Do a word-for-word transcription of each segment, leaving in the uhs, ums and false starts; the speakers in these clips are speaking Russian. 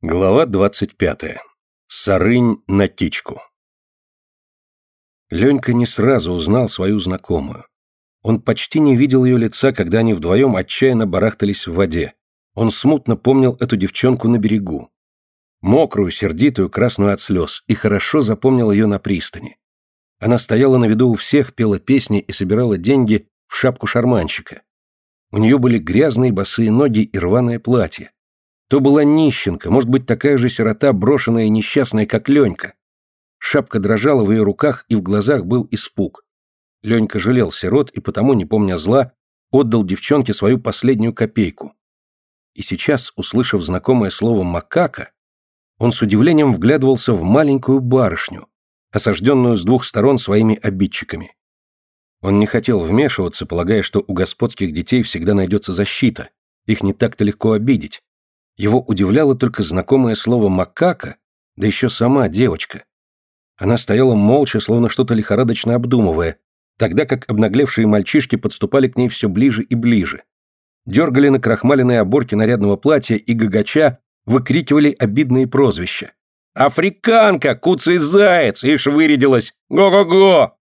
Глава двадцать пятая. Сарынь на тичку. Ленька не сразу узнал свою знакомую. Он почти не видел ее лица, когда они вдвоем отчаянно барахтались в воде. Он смутно помнил эту девчонку на берегу. Мокрую, сердитую, красную от слез, и хорошо запомнил ее на пристани. Она стояла на виду у всех, пела песни и собирала деньги в шапку шарманщика. У нее были грязные босые ноги и рваное платье. То была нищенка, может быть, такая же сирота, брошенная и несчастная, как Ленька. Шапка дрожала в ее руках, и в глазах был испуг. Ленька жалел сирот и потому, не помня зла, отдал девчонке свою последнюю копейку. И сейчас, услышав знакомое слово «макака», он с удивлением вглядывался в маленькую барышню, осажденную с двух сторон своими обидчиками. Он не хотел вмешиваться, полагая, что у господских детей всегда найдется защита, их не так-то легко обидеть. Его удивляло только знакомое слово «макака», да еще сама девочка. Она стояла молча, словно что-то лихорадочно обдумывая, тогда как обнаглевшие мальчишки подступали к ней все ближе и ближе. Дергали на крахмаленные оборки нарядного платья и гагача выкрикивали обидные прозвища. «Африканка! Куцый заяц! Ишь вырядилась! Го-го-го!»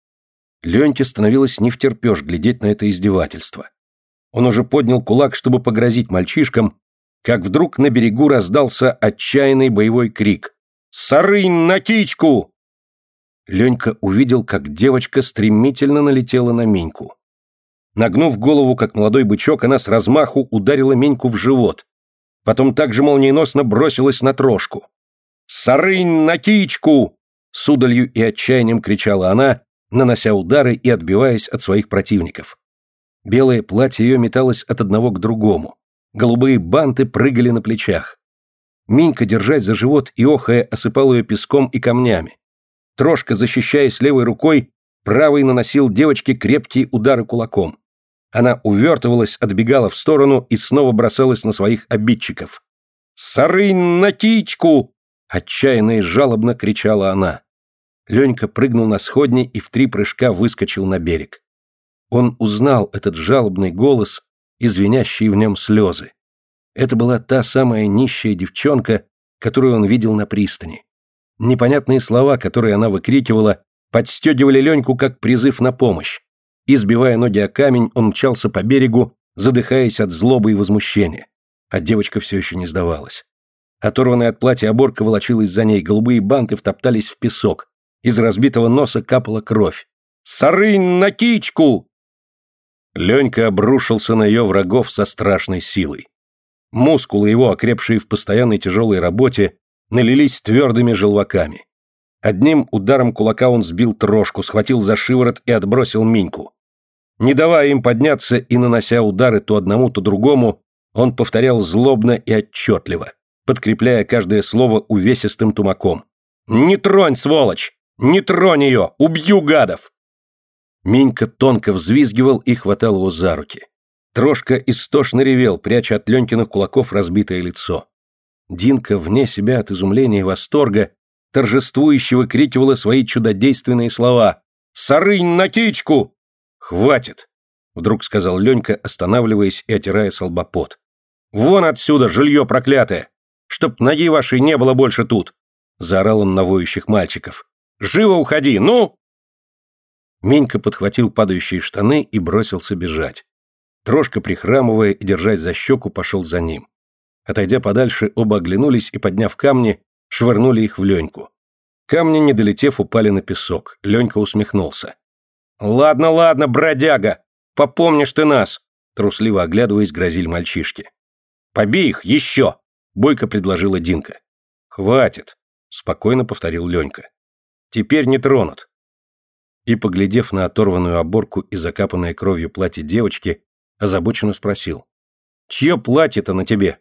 Леньке становилось невтерпеж глядеть на это издевательство. Он уже поднял кулак, чтобы погрозить мальчишкам, как вдруг на берегу раздался отчаянный боевой крик. «Сарынь на кичку!» Ленька увидел, как девочка стремительно налетела на Миньку. Нагнув голову, как молодой бычок, она с размаху ударила Миньку в живот. Потом также молниеносно бросилась на трошку. «Сарынь на кичку!» С удалью и отчаянием кричала она, нанося удары и отбиваясь от своих противников. Белое платье ее металось от одного к другому. Голубые банты прыгали на плечах. Минька, держась за живот и охая, осыпал ее песком и камнями. Трошка, защищаясь левой рукой, правой наносил девочке крепкие удары кулаком. Она увертывалась, отбегала в сторону и снова бросалась на своих обидчиков. «Сарынь на кичку!» Отчаянно и жалобно кричала она. Ленька прыгнул на сходни и в три прыжка выскочил на берег. Он узнал этот жалобный голос и звенящие в нем слезы. Это была та самая нищая девчонка, которую он видел на пристани. Непонятные слова, которые она выкрикивала, подстегивали Леньку как призыв на помощь. Избивая ноги о камень, он мчался по берегу, задыхаясь от злобы и возмущения. А девочка все еще не сдавалась. Оторванная от платья оборка волочилась за ней, голубые банты втоптались в песок. Из разбитого носа капала кровь. «Сарынь на кичку!» Ленька обрушился на ее врагов со страшной силой. Мускулы его, окрепшие в постоянной тяжелой работе, налились твердыми желваками. Одним ударом кулака он сбил трошку, схватил за шиворот и отбросил Миньку. Не давая им подняться и нанося удары то одному, то другому, он повторял злобно и отчетливо, подкрепляя каждое слово увесистым тумаком. «Не тронь, сволочь! Не тронь ее! Убью гадов!» Минька тонко взвизгивал и хватал его за руки. Трошка истошно ревел, пряча от Ленькиных кулаков разбитое лицо. Динка, вне себя от изумления и восторга, торжествующе выкрикивала свои чудодейственные слова. «Сарынь на кичку!» «Хватит!» — вдруг сказал Ленька, останавливаясь и отирая со лба пот. «Вон отсюда, жилье проклятое! Чтоб ноги вашей не было больше тут!» — заорал он на воющих мальчиков. «Живо уходи, ну!» Минька подхватил падающие штаны и бросился бежать. Трошка, прихрамывая и держась за щеку, пошел за ним. Отойдя подальше, оба оглянулись и, подняв камни, швырнули их в Леньку. Камни, не долетев, упали на песок. Ленька усмехнулся. «Ладно, ладно, бродяга! Попомнишь ты нас!» Трусливо оглядываясь, грозили мальчишки. «Побей их еще!» — бойко предложила Динка. «Хватит!» — спокойно повторил Ленька. «Теперь не тронут». И, поглядев на оторванную оборку и закапанное кровью платье девочки, озабоченно спросил. «Чье платье-то на тебе?»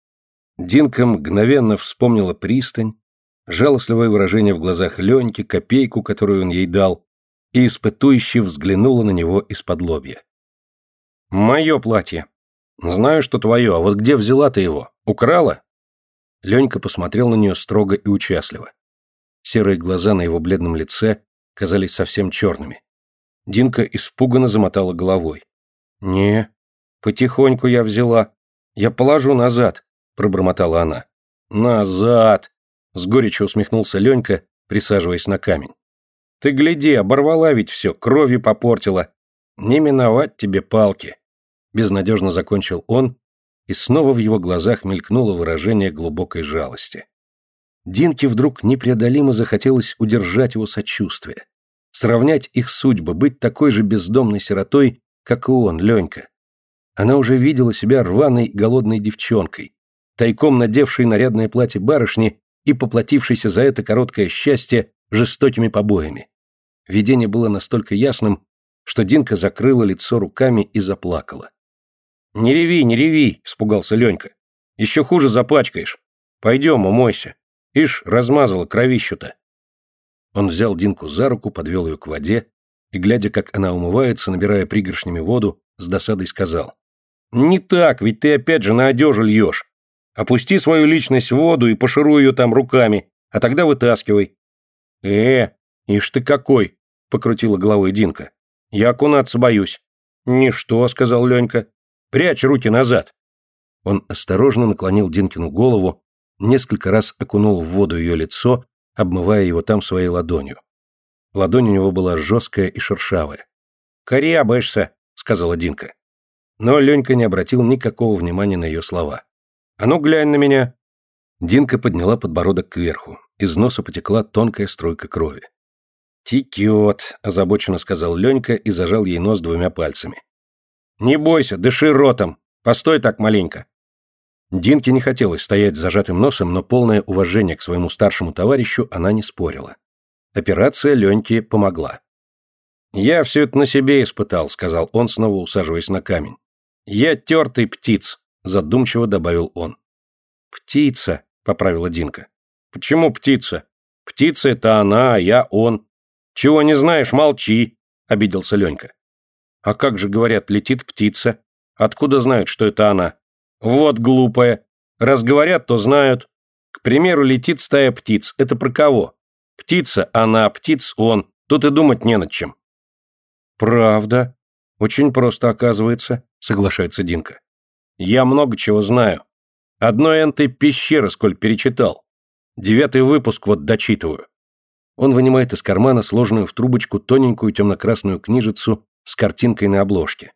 Динка мгновенно вспомнила пристань, жалостливое выражение в глазах Леньки, копейку, которую он ей дал, и испытующе взглянула на него из-под лобья. «Мое платье. Знаю, что твое, а вот где взяла ты его? Украла?» Ленька посмотрел на нее строго и участливо. Серые глаза на его бледном лице казались совсем черными. Динка испуганно замотала головой. «Не, потихоньку я взяла. Я положу назад», — пробормотала она. Назад! С горечью усмехнулся Ленька, присаживаясь на камень. Ты гляди, оборвала ведь все, кровью попортила. Не миновать тебе палки. Безнадежно закончил он, и снова в его глазах мелькнуло выражение глубокой жалости. Динке вдруг непреодолимо захотелось удержать его сочувствие, сравнять их судьбы, быть такой же бездомной сиротой, как и он, Ленька. Она уже видела себя рваной голодной девчонкой, тайком надевшей нарядное платье барышни и поплатившейся за это короткое счастье жестокими побоями. Видение было настолько ясным, что Динка закрыла лицо руками и заплакала. «Не реви, не реви!» – испугался Ленька. «Еще хуже запачкаешь. Пойдем, умойся. Ишь, размазала кровищу-то». Он взял Динку за руку, подвел ее к воде и, глядя, как она умывается, набирая пригоршнями воду, с досадой сказал. «Не так, ведь ты опять же на одежу льешь. Опусти свою личность в воду и пошируй ее там руками, а тогда вытаскивай». «Э, ишь ты какой!» – покрутила головой Динка. «Я окунаться боюсь». «Ничто», – сказал Ленька. «Прячь руки назад». Он осторожно наклонил Динкину голову, несколько раз окунул в воду ее лицо, обмывая его там своей ладонью. Ладонь у него была жесткая и шершавая. «Корябаешься», — сказала Динка. Но Ленька не обратил никакого внимания на ее слова. «А ну глянь на меня». Динка подняла подбородок кверху. Из носа потекла тонкая струйка крови. «Текет», — озабоченно сказал Ленька и зажал ей нос двумя пальцами. «Не бойся, дыши ротом. Постой так маленько». Динке не хотелось стоять с зажатым носом, но полное уважение к своему старшему товарищу она не спорила. Операция Леньке помогла. «Я все это на себе испытал», — сказал он, снова усаживаясь на камень. «Я тертый птиц», — задумчиво добавил он. «Птица», — поправила Динка. «Почему птица? Птица — это она, а я он». «Чего не знаешь, молчи», — обиделся Ленька. «А как же, говорят, летит птица? Откуда знают, что это она?» «Вот глупая. Раз говорят, то знают. К примеру, летит стая птиц. Это про кого? Птица она, птиц он. Тут и думать не над чем». «Правда. Очень просто, оказывается», — соглашается Динка. «Я много чего знаю. Одной энтой пещеры сколь перечитал. Девятый выпуск вот дочитываю». Он вынимает из кармана сложенную в трубочку тоненькую темно-красную книжицу с картинкой на обложке.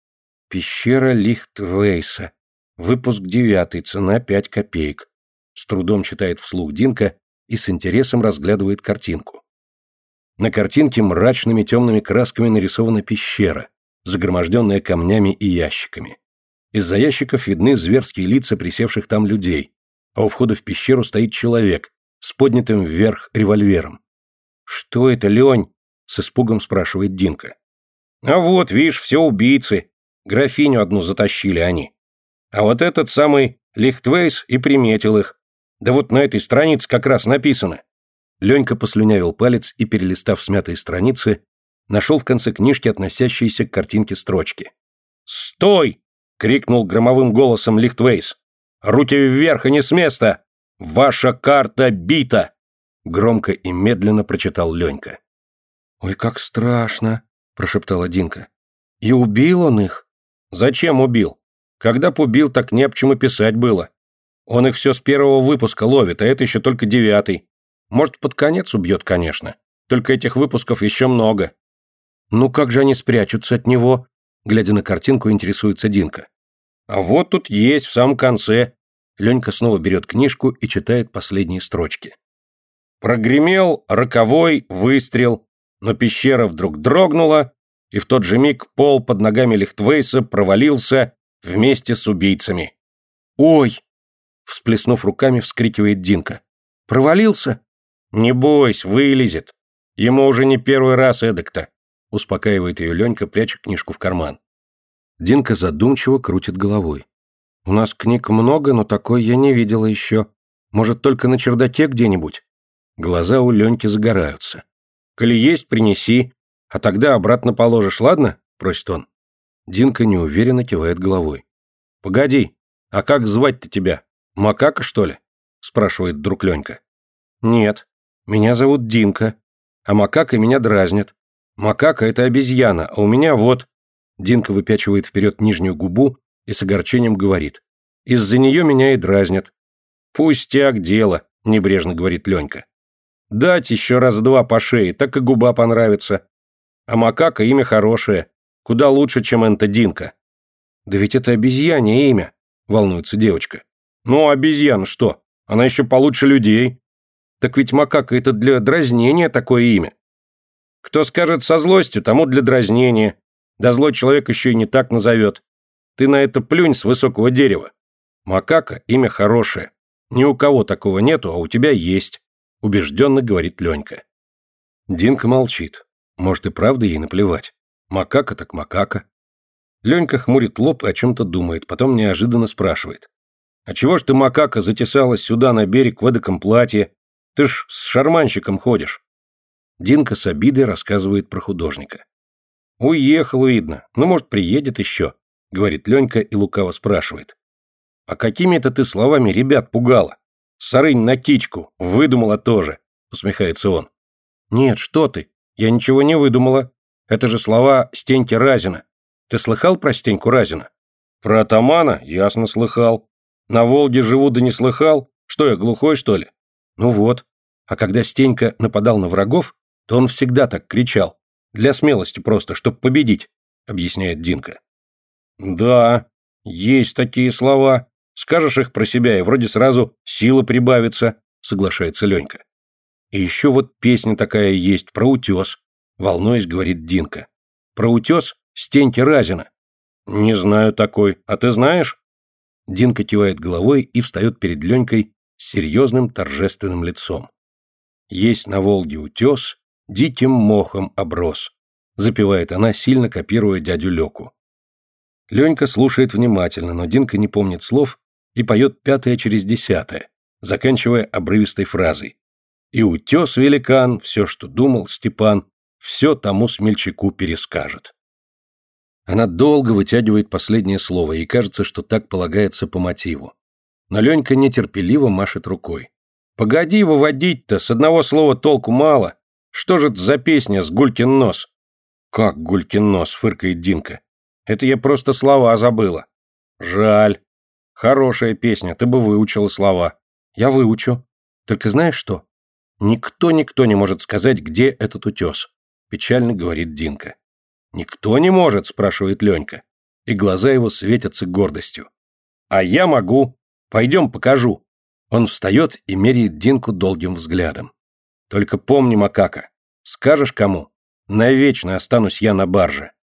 «Пещера Лихтвейса. Выпуск девятый, цена пять копеек», — с трудом читает вслух Динка и с интересом разглядывает картинку. На картинке мрачными темными красками нарисована пещера, загроможденная камнями и ящиками. Из-за ящиков видны зверские лица присевших там людей, а у входа в пещеру стоит человек с поднятым вверх револьвером. «Что это, Лень?» — с испугом спрашивает Динка. «А вот, видишь, все убийцы. Графиню одну затащили они. А вот этот самый Лихтвейс и приметил их. Да вот на этой странице как раз написано». Ленька послюнявил палец и, перелистав смятые страницы, нашел в конце книжки относящиеся к картинке строчки. «Стой!» — крикнул громовым голосом Лихтвейс. «Руки вверх и не с места! Ваша карта бита!» Громко и медленно прочитал Ленька. «Ой, как страшно!» — прошептала Динка. «И убил он их?» «Зачем убил? Когда б убил, так не об чем и писать было. Он их все с первого выпуска ловит, а это еще только девятый. Может, под конец убьет, конечно. Только этих выпусков еще много». «Ну как же они спрячутся от него?» Глядя на картинку, интересуется Динка. «А вот тут есть, в самом конце». Ленька снова берет книжку и читает последние строчки. «Прогремел роковой выстрел, но пещера вдруг дрогнула, и в тот же миг пол под ногами Лихтвейса провалился вместе с убийцами». «Ой!» — всплеснув руками, вскрикивает Динка. «Провалился?» «Не бойся, вылезет. Ему уже не первый раз эдак-то», — успокаивает ее Ленька, пряча книжку в карман. Динка задумчиво крутит головой. «У нас книг много, но такой я не видела еще. Может, только на чердаке где-нибудь?» Глаза у Леньки загораются. «Коли есть, принеси, а тогда обратно положишь, ладно?» — просит он. Динка неуверенно кивает головой. «Погоди, а как звать-то тебя? Макака, что ли?» — спрашивает вдруг Ленька. «Нет, меня зовут Динка, а Макака меня дразнит. Макака — это обезьяна, а у меня вот...» Динка выпячивает вперед нижнюю губу и с огорчением говорит. «Из-за нее меня и дразнят». Пустяк дело, небрежно говорит Ленька. Дать еще раз два по шее, так и губа понравится. А макака имя хорошее, куда лучше, чем энто Динка. Да ведь это обезьянье имя, волнуется девочка. Ну, обезьяна что? Она еще получше людей. Так ведь макака это для дразнения такое имя. Кто скажет со злостью, тому для дразнения. Да злой человек еще и не так назовет. Ты на это плюнь с высокого дерева. Макака имя хорошее. Ни у кого такого нету, а у тебя есть, убежденно говорит Ленька. Динка молчит. Может и правда ей наплевать. Макака так макака. Ленька хмурит лоб и о чем-то думает, потом неожиданно спрашивает. А чего ж ты, макака, затесалась сюда на берег в эдаком платье? Ты ж с шарманщиком ходишь. Динка с обидой рассказывает про художника. Уехал, видно. Ну, может, приедет еще, говорит Ленька и лукаво спрашивает. А какими это ты словами ребят пугала? Сарынь на кичку, выдумала тоже, усмехается он. Нет, что ты, я ничего не выдумала. Это же слова Стеньки Разина. Ты слыхал про Стеньку Разина? Про атамана? Ясно слыхал. На Волге живу, да не слыхал. Что я, глухой, что ли? Ну вот. А когда Стенька нападал на врагов, то он всегда так кричал. Для смелости просто, чтоб победить, объясняет Динка. Да, есть такие слова. Скажешь их про себя, и вроде сразу сила прибавится, соглашается Ленька. И еще вот песня такая есть про утес, волнуясь, говорит Динка. Про утес Стеньки Разина. Не знаю такой, а ты знаешь? Динка кивает головой и встает перед Ленькой с серьезным торжественным лицом. Есть на Волге утес, диким мохом оброс, запевает она, сильно копируя дядю Леку. Ленька слушает внимательно, но Динка не помнит слов и поет пятое через десятое, заканчивая обрывистой фразой. И утес великан, все, что думал Степан, все тому смельчаку перескажет. Она долго вытягивает последнее слово, и кажется, что так полагается по мотиву. Но Ленька нетерпеливо машет рукой. «Погоди выводить-то, с одного слова толку мало. Что же это за песня с Гулькин нос?» «Как Гулькин нос?» — фыркает Динка. «Это я просто слова забыла». «Жаль. Хорошая песня, ты бы выучила слова». «Я выучу. Только знаешь что? Никто-никто не может сказать, где этот утес», — печально говорит Динка. «Никто не может?» — спрашивает Ленька. И глаза его светятся гордостью. «А я могу. Пойдем покажу». Он встает и меряет Динку долгим взглядом. «Только помни, макака, скажешь кому, навечно останусь я на барже».